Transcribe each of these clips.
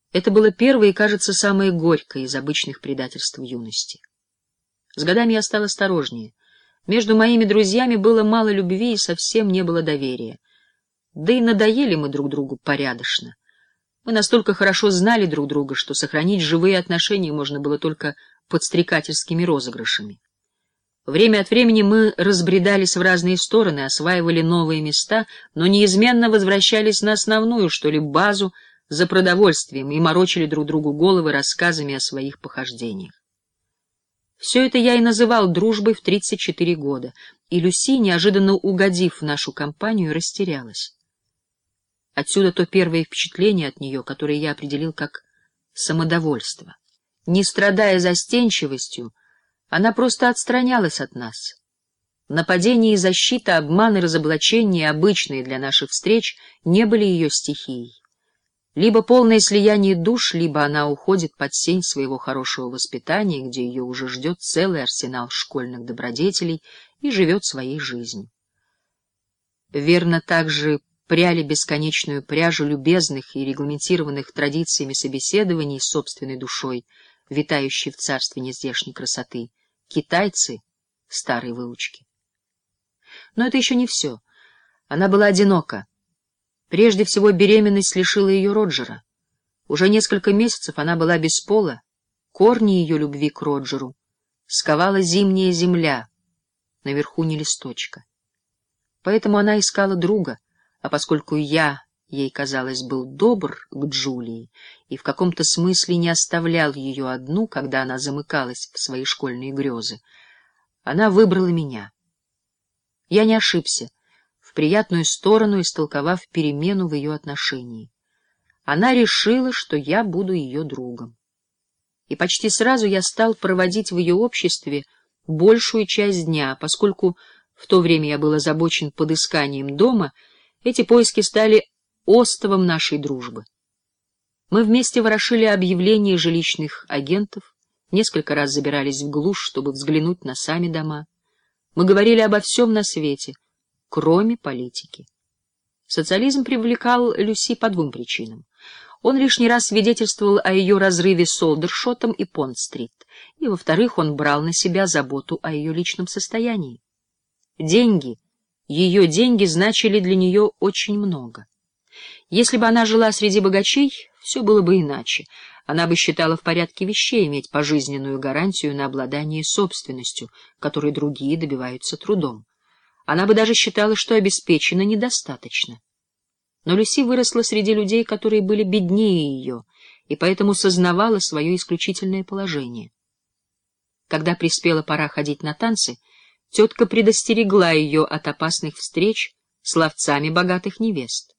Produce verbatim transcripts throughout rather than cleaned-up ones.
Это было первое и, кажется, самое горькое из обычных предательств юности. С годами я стал осторожнее. Между моими друзьями было мало любви и совсем не было доверия. Да и надоели мы друг другу порядочно. Мы настолько хорошо знали друг друга, что сохранить живые отношения можно было только подстрекательскими розыгрышами. Время от времени мы разбредались в разные стороны, осваивали новые места, но неизменно возвращались на основную, что ли, базу за продовольствием и морочили друг другу головы рассказами о своих похождениях. Все это я и называл дружбой в тридцать четыре года, и Люси, неожиданно угодив в нашу компанию, растерялась. Отсюда то первое впечатление от нее, которое я определил как самодовольство. Не страдая застенчивостью, она просто отстранялась от нас. Нападение и защита, обман и разоблачение, обычные для наших встреч, не были ее стихией. Либо полное слияние душ, либо она уходит под сень своего хорошего воспитания, где ее уже ждет целый арсенал школьных добродетелей, и живет своей жизнью. Верно, также пряли бесконечную пряжу любезных и регламентированных традициями собеседований с собственной душой, витающей в царстве нездешней красоты, китайцы старой выучки. Но это еще не все. Она была одинока. Прежде всего, беременность лишила ее Роджера. Уже несколько месяцев она была без пола. Корни ее любви к Роджеру сковала зимняя земля, наверху не листочка. Поэтому она искала друга, а поскольку я, ей казалось, был добр к Джулии и в каком-то смысле не оставлял ее одну, когда она замыкалась в свои школьные грезы, она выбрала меня. Я не ошибся, в приятную сторону истолковав перемену в ее отношении. Она решила, что я буду ее другом. И почти сразу я стал проводить в ее обществе большую часть дня, поскольку в то время я был озабочен подысканием дома, эти поиски стали остовом нашей дружбы. Мы вместе ворошили объявления жилищных агентов, несколько раз забирались в глушь, чтобы взглянуть на сами дома. Мы говорили обо всем на свете, кроме политики. Социализм привлекал Люси по двум причинам. Он лишний раз свидетельствовал о ее разрыве с Олдершотом и Понт-стрит, и, во-вторых, он брал на себя заботу о ее личном состоянии. Деньги, ее деньги значили для нее очень много. Если бы она жила среди богачей, все было бы иначе. Она бы считала в порядке вещей иметь пожизненную гарантию на обладание собственностью, которой другие добиваются трудом. Она бы даже считала, что обеспечена недостаточно. Но Люси выросла среди людей, которые были беднее ее, и поэтому сознавала свое исключительное положение. Когда приспела пора ходить на танцы, тетка предостерегла ее от опасных встреч с ловцами богатых невест.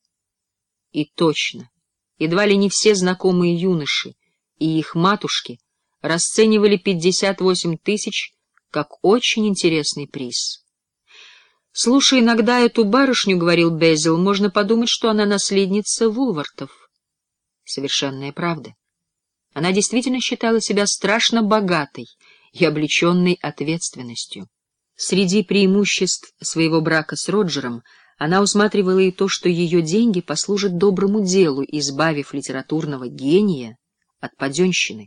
И точно, едва ли не все знакомые юноши и их матушки расценивали пятьдесят восемь тысяч как очень интересный приз. «Слушай, иногда эту барышню, — говорил Безил, — можно подумать, что она наследница Вулвартов». Совершенная правда. Она действительно считала себя страшно богатой и облеченной ответственностью. Среди преимуществ своего брака с Роджером она усматривала и то, что ее деньги послужат доброму делу, избавив литературного гения от паденщины.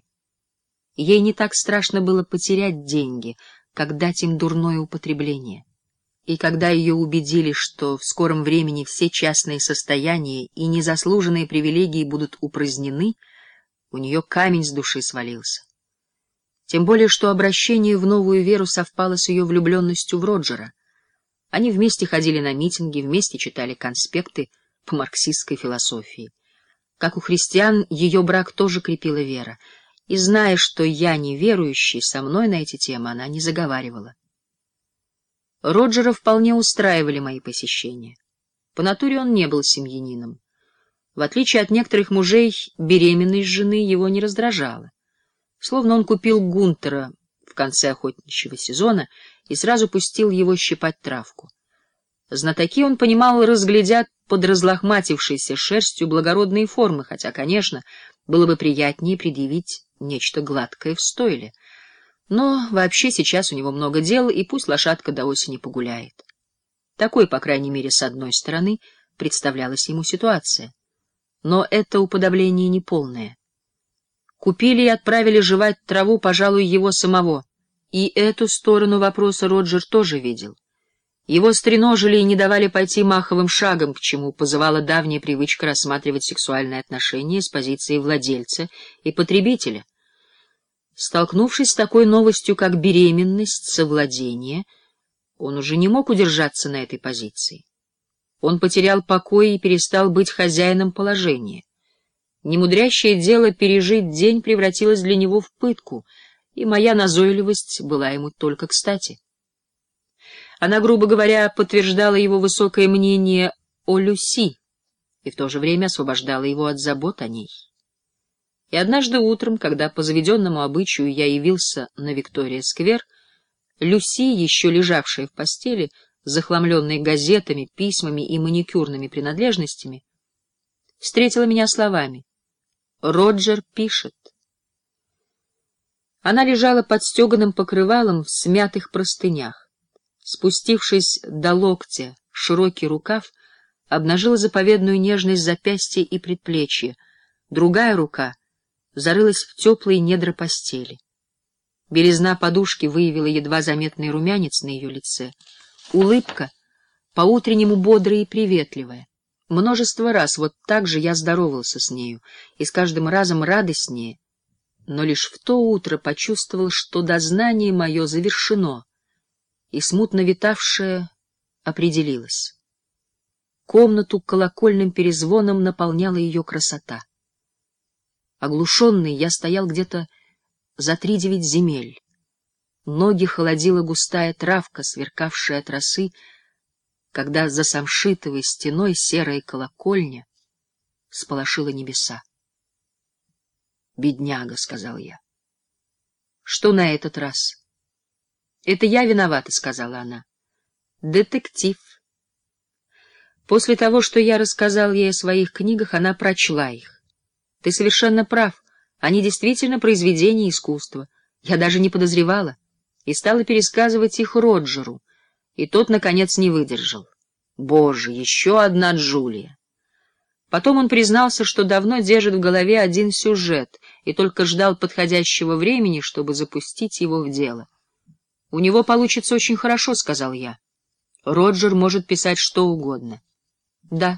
Ей не так страшно было потерять деньги, как дать им дурное употребление. И когда ее убедили, что в скором времени все частные состояния и незаслуженные привилегии будут упразднены, у нее камень с души свалился. Тем более, что обращение в новую веру совпало с ее влюбленностью в Роджера. Они вместе ходили на митинги, вместе читали конспекты по марксистской философии. Как у христиан, ее брак тоже крепила вера, и, зная, что я неверующий, со мной на эти темы она не заговаривала. Роджера вполне устраивали мои посещения. По натуре он не был семьянином. В отличие от некоторых мужей, беременность жены его не раздражала. Словно он купил Гунтера в конце охотничьего сезона и сразу пустил его щипать травку. Знатоки, он понимал, разглядят под разлохматившейся шерстью благородные формы, хотя, конечно, было бы приятнее предъявить нечто гладкое в стойле. Но вообще сейчас у него много дел, и пусть лошадка до осени погуляет. Такой, по крайней мере, с одной стороны, представлялась ему ситуация. Но это уподобление неполное. Купили и отправили жевать траву, пожалуй, его самого. И эту сторону вопроса Роджер тоже видел. Его стреножили и не давали пойти маховым шагом, к чему позывала давняя привычка рассматривать сексуальные отношения с позиции владельца и потребителя. Столкнувшись с такой новостью, как беременность, совладение, он уже не мог удержаться на этой позиции. Он потерял покой и перестал быть хозяином положения. Немудрящее дело пережить день превратилось для него в пытку, и моя назойливость была ему только кстати. Она, грубо говоря, подтверждала его высокое мнение о Люси и в то же время освобождала его от забот о ней. И однажды утром, когда по заведенному обычаю я явился на Виктория-сквер, Люси, еще лежавшая в постели, захламленной газетами, письмами и маникюрными принадлежностями, встретила меня словами: «Роджер пишет». Она лежала под стеганым покрывалом в смятых простынях. Спустившись до локтя, широкий рукав обнажил заповедную нежность запястья и предплечья, другая рука зарылась в теплые недра постели. Белизна подушки выявила едва заметный румянец на ее лице, улыбка по-утреннему бодрая и приветливая. Множество раз вот так же я здоровался с нею, и с каждым разом радостнее, но лишь в то утро почувствовал, что дознание мое завершено, и смутно витавшее определилось. Комнату колокольным перезвоном наполняла ее красота. Оглушенный, я стоял где-то за три девять земель. Ноги холодила густая травка, сверкавшая от росы, когда за самшитовой стеной серая колокольня сполошила небеса. «Бедняга», — сказал я. «Что на этот раз?» «Это я виновата», — сказала она. «Детектив». После того, что я рассказал ей о своих книгах, она прочла их. «Ты совершенно прав. Они действительно произведения искусства. Я даже не подозревала». И стала пересказывать их Роджеру, и тот, наконец, не выдержал. Боже, еще одна Джулия! Потом он признался, что давно держит в голове один сюжет и только ждал подходящего времени, чтобы запустить его в дело. «У него получится очень хорошо», — сказал я. «Роджер может писать что угодно». «Да».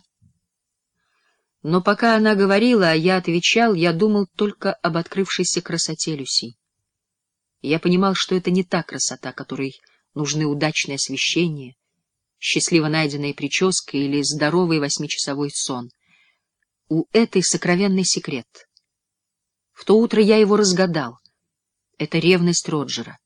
Но пока она говорила, а я отвечал, я думал только об открывшейся красоте Люси. Я понимал, что это не та красота, которой нужны удачное освещение, счастливо найденная прическа или здоровый восьмичасовой сон. У этой сокровенный секрет. В то утро я его разгадал. Это ревность Роджера.